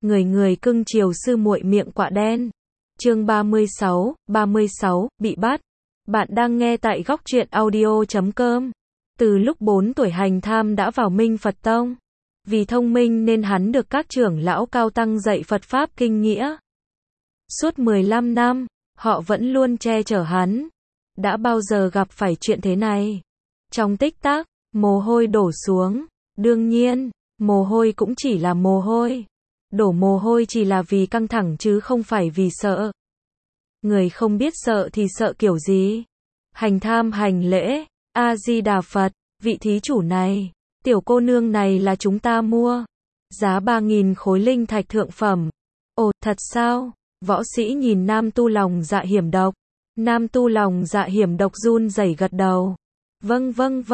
người người cưng chiều sư muội miệng quạ đen. Chương 36, bị bắt. Bạn đang nghe tại góc truyện audio.com. Từ lúc 4 tuổi Hành Tham đã vào Minh Phật Tông. Vì thông minh nên hắn được các trưởng lão cao tăng dạy Phật Pháp kinh nghĩa. Suốt 15 năm, họ vẫn luôn che chở hắn. Đã bao giờ gặp phải chuyện thế này? Trong tích tắc, mồ hôi đổ xuống. Đương nhiên, mồ hôi cũng chỉ là mồ hôi. Đổ mồ hôi chỉ là vì căng thẳng chứ không phải vì sợ. Người không biết sợ thì sợ kiểu gì? Hành Tham hành lễ, A-di-đà Phật, vị thí chủ này, tiểu cô nương này là chúng ta mua. Giá 3.000 khối linh thạch thượng phẩm. Ồ, thật sao? Võ sĩ nhìn nam tu lòng dạ hiểm độc. Nam tu lòng dạ hiểm độc run rẩy gật đầu. Vâng,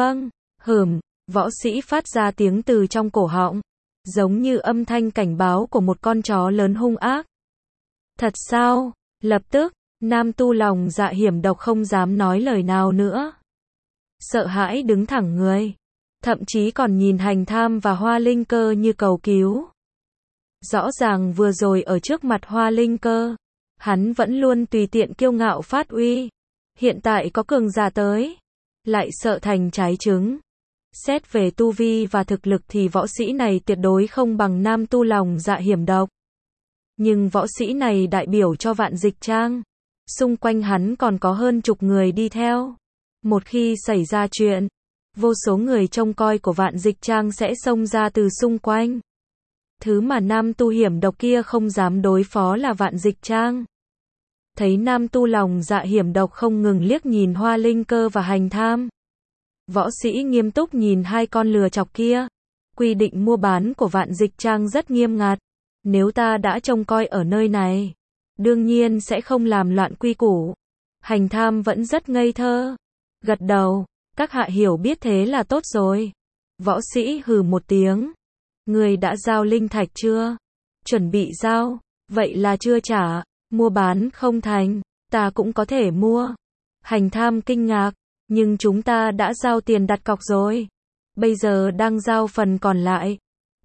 võ sĩ phát ra tiếng từ trong cổ họng. Giống như âm thanh cảnh báo của một con chó lớn hung ác. Thật sao? Lập tức, nam tu lòng dạ hiểm độc không dám nói lời nào nữa. Sợ hãi đứng thẳng người. Thậm chí còn nhìn Hành Tham và Hoa Linh Cơ như cầu cứu. Rõ ràng vừa rồi ở trước mặt Hoa Linh Cơ, hắn vẫn luôn tùy tiện kiêu ngạo phát uy. Hiện tại có cường giả tới, lại sợ thành trái trứng. Xét về tu vi và thực lực thì võ sĩ này tuyệt đối không bằng nam tu lòng dạ hiểm độc. Nhưng võ sĩ này đại biểu cho Vạn Dịch Trang. Xung quanh hắn còn có hơn chục người đi theo. Một khi xảy ra chuyện, vô số người trông coi của Vạn Dịch Trang sẽ xông ra từ xung quanh. Thứ mà nam tu hiểm độc kia không dám đối phó là Vạn Dịch Trang. Thấy nam tu lòng dạ hiểm độc không ngừng liếc nhìn Hoa Linh Cơ và Hành Tham. Võ sĩ nghiêm túc nhìn hai con lừa chọc kia. Quy định mua bán của Vạn Dịch Trang rất nghiêm ngặt. Nếu ta đã trông coi ở nơi này, đương nhiên sẽ không làm loạn quy củ. Hành Tham vẫn rất ngây thơ. Gật đầu, các hạ hiểu biết thế là tốt rồi. Võ sĩ hừ một tiếng. Người đã giao linh thạch chưa? Chuẩn bị giao, vậy là chưa trả, mua bán không thành, ta cũng có thể mua. Hành Tham kinh ngạc, nhưng chúng ta đã giao tiền đặt cọc rồi. Bây giờ đang giao phần còn lại.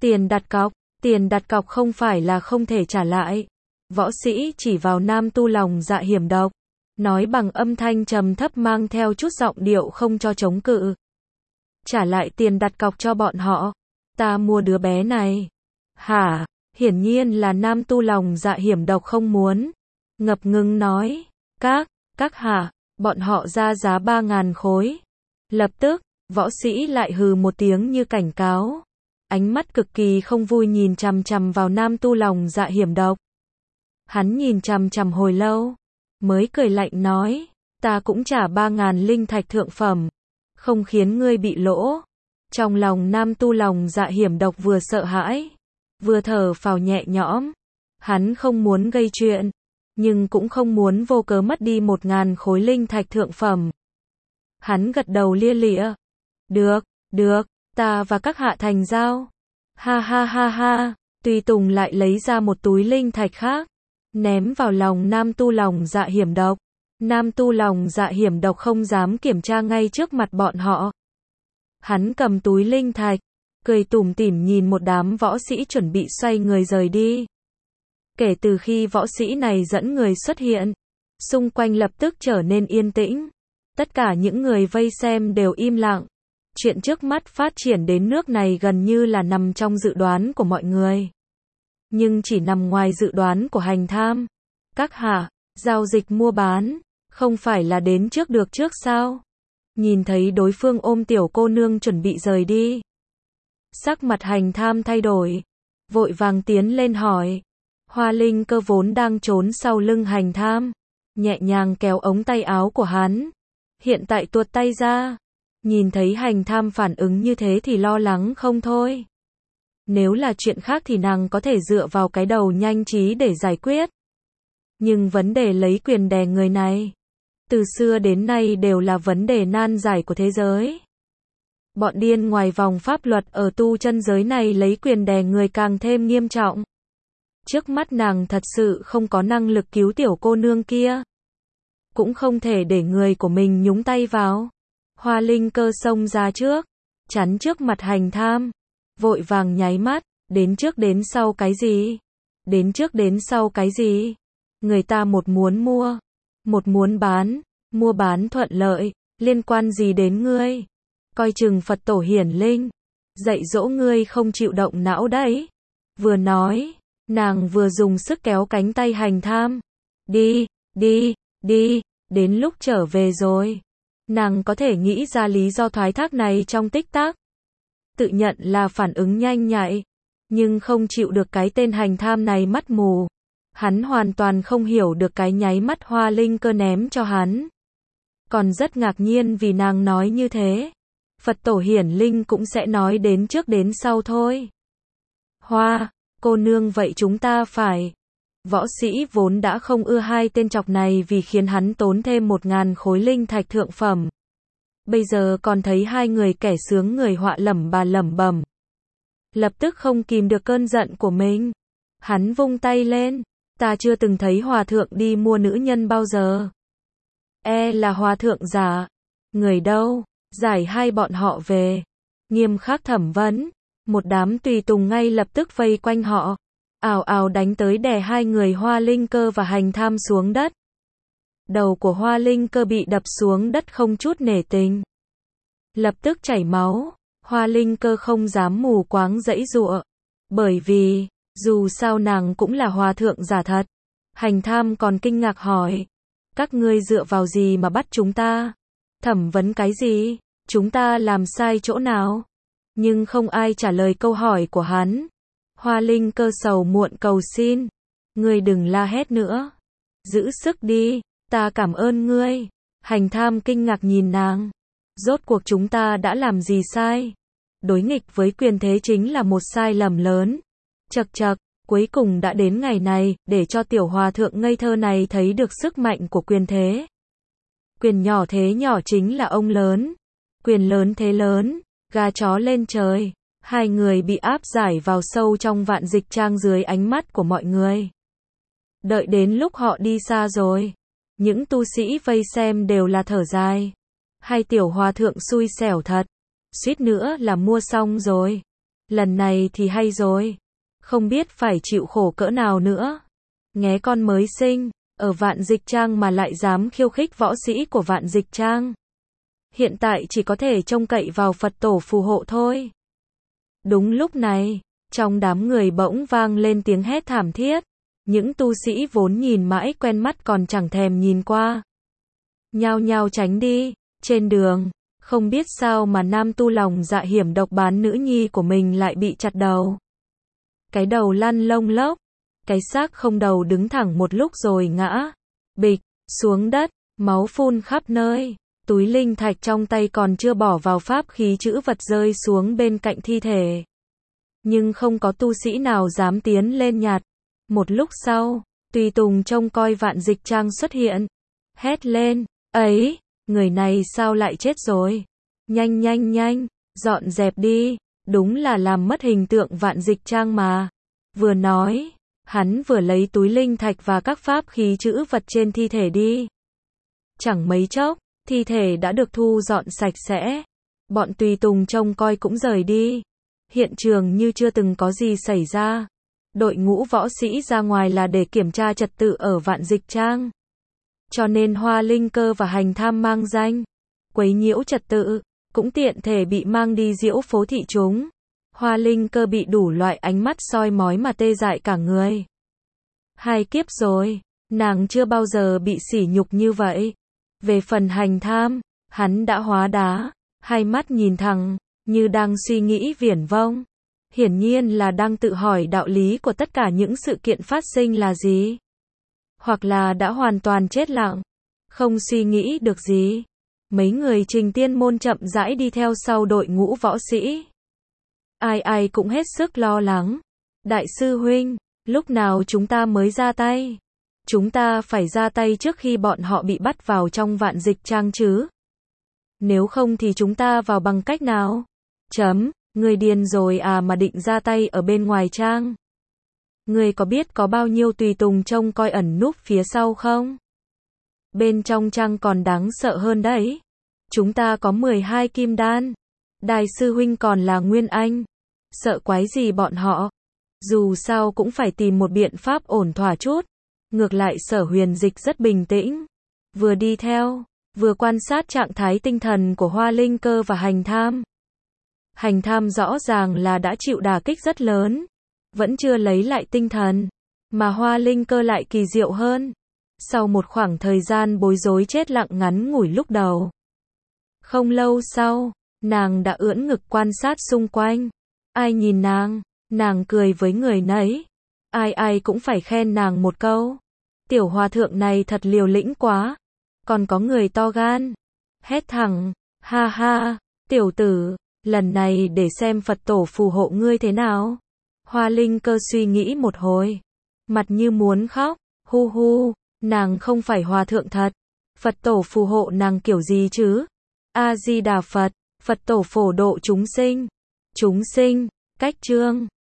Tiền đặt cọc không phải là không thể trả lại. Võ sĩ chỉ vào nam tu lòng dạ hiểm độc, nói bằng âm thanh trầm thấp mang theo chút giọng điệu không cho chống cự. Trả lại tiền đặt cọc cho bọn họ. Ta mua đứa bé này. Hả? Hiển nhiên là nam tu lòng dạ hiểm độc không muốn. Ngập ngừng nói. Các hạ, bọn họ ra giá 3.000 khối. Lập tức, võ sĩ lại hừ một tiếng như cảnh cáo. Ánh mắt cực kỳ không vui nhìn chằm chằm vào nam tu lòng dạ hiểm độc. Hắn nhìn chằm chằm hồi lâu, mới cười lạnh nói. Ta cũng trả 3.000 linh thạch thượng phẩm. Không khiến ngươi bị lỗ. Trong lòng nam tu lòng dạ hiểm độc vừa sợ hãi, vừa thở phào nhẹ nhõm. Hắn không muốn gây chuyện, nhưng cũng không muốn vô cớ mất đi 1.000 khối linh thạch thượng phẩm. Hắn gật đầu lia lịa. Được, ta và các hạ thành giao. Ha. Tùy Tùng lại lấy ra một túi linh thạch khác, ném vào lòng nam tu lòng dạ hiểm độc. Nam tu lòng dạ hiểm độc không dám kiểm tra ngay trước mặt bọn họ. Hắn cầm túi linh thạch, cười tủm tỉm nhìn một đám võ sĩ chuẩn bị xoay người rời đi. Kể từ khi võ sĩ này dẫn người xuất hiện, xung quanh lập tức trở nên yên tĩnh. Tất cả những người vây xem đều im lặng. Chuyện trước mắt phát triển đến nước này gần như là nằm trong dự đoán của mọi người. Nhưng chỉ nằm ngoài dự đoán của Hành Tham. Các hạ, giao dịch mua bán, không phải là đến trước được trước sao? Nhìn thấy đối phương ôm tiểu cô nương chuẩn bị rời đi. Sắc mặt Hành Tham thay đổi. Vội vàng tiến lên hỏi. Hoa Linh Cơ vốn đang trốn sau lưng Hành Tham. Nhẹ nhàng kéo ống tay áo của hắn. Hiện tại tuột tay ra. Nhìn thấy Hành Tham phản ứng như thế thì lo lắng không thôi. Nếu là chuyện khác thì nàng có thể dựa vào cái đầu nhanh trí để giải quyết. Nhưng vấn đề lấy quyền đè người này, từ xưa đến nay đều là vấn đề nan giải của thế giới. Bọn điên ngoài vòng pháp luật ở tu chân giới này lấy quyền đè người càng thêm nghiêm trọng. Trước mắt nàng thật sự không có năng lực cứu tiểu cô nương kia. Cũng không thể để người của mình nhúng tay vào. Hoa Linh Cơ xông ra trước, chắn trước mặt Hành Tham. Vội vàng nháy mắt, đến trước đến sau cái gì? Đến trước đến sau cái gì? Người ta một muốn mua, một muốn bán, mua bán thuận lợi, liên quan gì đến ngươi? Coi chừng Phật tổ hiển linh, dạy dỗ ngươi không chịu động não đấy. Vừa nói, nàng vừa dùng sức kéo cánh tay Hành Tham. Đi, đi, đi, đến lúc trở về rồi. Nàng có thể nghĩ ra lý do thoái thác này trong tích tắc. Tự nhận là phản ứng nhanh nhạy, nhưng không chịu được cái tên Hành Tham này mắt mù. Hắn hoàn toàn không hiểu được cái nháy mắt Hoa Linh Cơ ném cho hắn. Còn rất ngạc nhiên vì nàng nói như thế. Phật tổ hiển linh cũng sẽ nói đến trước đến sau thôi. Hoa, cô nương vậy chúng ta phải. Võ sĩ vốn đã không ưa hai tên chọc này vì khiến hắn tốn thêm 1000 khối linh thạch thượng phẩm. Bây giờ còn thấy hai người kẻ sướng người họa lẩm bà lẩm bẩm. Lập tức không kìm được cơn giận của mình. Hắn vung tay lên. Ta chưa từng thấy hòa thượng đi mua nữ nhân bao giờ. Là hòa thượng giả. Người đâu? Giải hai bọn họ về. Nghiêm khắc thẩm vấn. Một đám tùy tùng ngay lập tức vây quanh họ. Ào ào đánh tới đè hai người Hoa Linh Cơ và Hành Tham xuống đất. Đầu của Hoa Linh Cơ bị đập xuống đất không chút nể tình. Lập tức chảy máu. Hoa Linh Cơ không dám mù quáng giãy giụa. Bởi vì, dù sao nàng cũng là hòa thượng giả thật. Hành Tham còn kinh ngạc hỏi. Các ngươi dựa vào gì mà bắt chúng ta? Thẩm vấn cái gì? Chúng ta làm sai chỗ nào? Nhưng không ai trả lời câu hỏi của hắn. Hoa Linh Cơ sầu muộn cầu xin. Ngươi đừng la hét nữa. Giữ sức đi, ta cảm ơn ngươi. Hành Tham kinh ngạc nhìn nàng. Rốt cuộc chúng ta đã làm gì sai? Đối nghịch với quyền thế chính là một sai lầm lớn. Chậc chậc, cuối cùng đã đến ngày này, để cho tiểu hòa thượng ngây thơ này thấy được sức mạnh của quyền thế. Quyền nhỏ thế nhỏ chính là ông lớn. Quyền lớn thế lớn, gà chó lên trời. Hai người bị áp giải vào sâu trong Vạn Dịch Trang dưới ánh mắt của mọi người. Đợi đến lúc họ đi xa rồi, những tu sĩ vây xem đều là thở dài. Hai tiểu hòa thượng xui xẻo thật, suýt nữa là mua xong rồi. Lần này thì hay rồi, không biết phải chịu khổ cỡ nào nữa. Nghé con mới sinh, ở Vạn Dịch Trang mà lại dám khiêu khích võ sĩ của Vạn Dịch Trang. Hiện tại chỉ có thể trông cậy vào Phật tổ phù hộ thôi. Đúng lúc này, trong đám người bỗng vang lên tiếng hét thảm thiết. Những tu sĩ vốn nhìn mãi quen mắt còn chẳng thèm nhìn qua. Nhao nhao tránh đi. Trên đường, không biết sao mà nam tu lòng dạ hiểm độc bán nữ nhi của mình lại bị chặt đầu. Cái đầu lăn lông lốc. Cái xác không đầu đứng thẳng một lúc rồi ngã. Bịch, xuống đất, máu phun khắp nơi. Túi linh thạch trong tay còn chưa bỏ vào pháp khí chữ vật rơi xuống bên cạnh thi thể. Nhưng không có tu sĩ nào dám tiến lên nhặt. Một lúc sau, tùy tùng trông coi Vạn Dịch Trang xuất hiện. Hét lên, ấy, người này sao lại chết rồi? Nhanh nhanh nhanh, dọn dẹp đi, đúng là làm mất hình tượng Vạn Dịch Trang mà. Vừa nói, hắn vừa lấy túi linh thạch và các pháp khí chữ vật trên thi thể đi. Chẳng mấy chốc, thi thể đã được thu dọn sạch sẽ. Bọn tùy tùng trông coi cũng rời đi. Hiện trường như chưa từng có gì xảy ra. Đội ngũ võ sĩ ra ngoài là để kiểm tra trật tự ở Vạn Dịch Trang. Cho nên Hoa Linh Cơ và Hành Tham mang danh quấy nhiễu trật tự, cũng tiện thể bị mang đi diễu phố thị chúng. Hoa Linh Cơ bị đủ loại ánh mắt soi mói mà tê dại cả người. 2 kiếp rồi, nàng chưa bao giờ bị sỉ nhục như vậy. Về phần Hành Tham, hắn đã hóa đá, hai mắt nhìn thẳng, như đang suy nghĩ viển vông. Hiển nhiên là đang tự hỏi đạo lý của tất cả những sự kiện phát sinh là gì. Hoặc là đã hoàn toàn chết lặng, không suy nghĩ được gì. Mấy người Trình Tiên Môn chậm rãi đi theo sau đội ngũ võ sĩ. Ai ai cũng hết sức lo lắng. Đại sư huynh, lúc nào chúng ta mới ra tay? Chúng ta phải ra tay trước khi bọn họ bị bắt vào trong Vạn Dịch Trang chứ. Nếu không thì chúng ta vào bằng cách nào? Người điên rồi à mà định ra tay ở bên ngoài trang? Người có biết có bao nhiêu tùy tùng trông coi ẩn núp phía sau không? Bên trong trang còn đáng sợ hơn đấy. Chúng ta có 12 kim đan. Đại sư huynh còn là Nguyên Anh. Sợ quái gì bọn họ? Dù sao cũng phải tìm một biện pháp ổn thỏa chút. Ngược lại Sở Huyền Dịch rất bình tĩnh. Vừa đi theo, vừa quan sát trạng thái tinh thần của Hoa Linh Cơ và Hành Tham. Hành Tham rõ ràng là đã chịu đả kích rất lớn, vẫn chưa lấy lại tinh thần, mà Hoa Linh Cơ lại kỳ diệu hơn. Sau một khoảng thời gian bối rối chết lặng ngắn ngủi lúc đầu, không lâu sau, nàng đã ưỡn ngực quan sát xung quanh. Ai nhìn nàng cười với người nấy. Ai ai cũng phải khen nàng một câu. Tiểu hòa thượng này thật liều lĩnh quá. Còn có người to gan. Hét thẳng, ha ha, tiểu tử, lần này để xem Phật tổ phù hộ ngươi thế nào. Hoa Linh Cơ suy nghĩ một hồi. Mặt như muốn khóc, hu hu, nàng không phải hòa thượng thật. Phật tổ phù hộ nàng kiểu gì chứ? A-di-đà Phật, Phật tổ phổ độ chúng sinh. Chúng sinh, cách chương.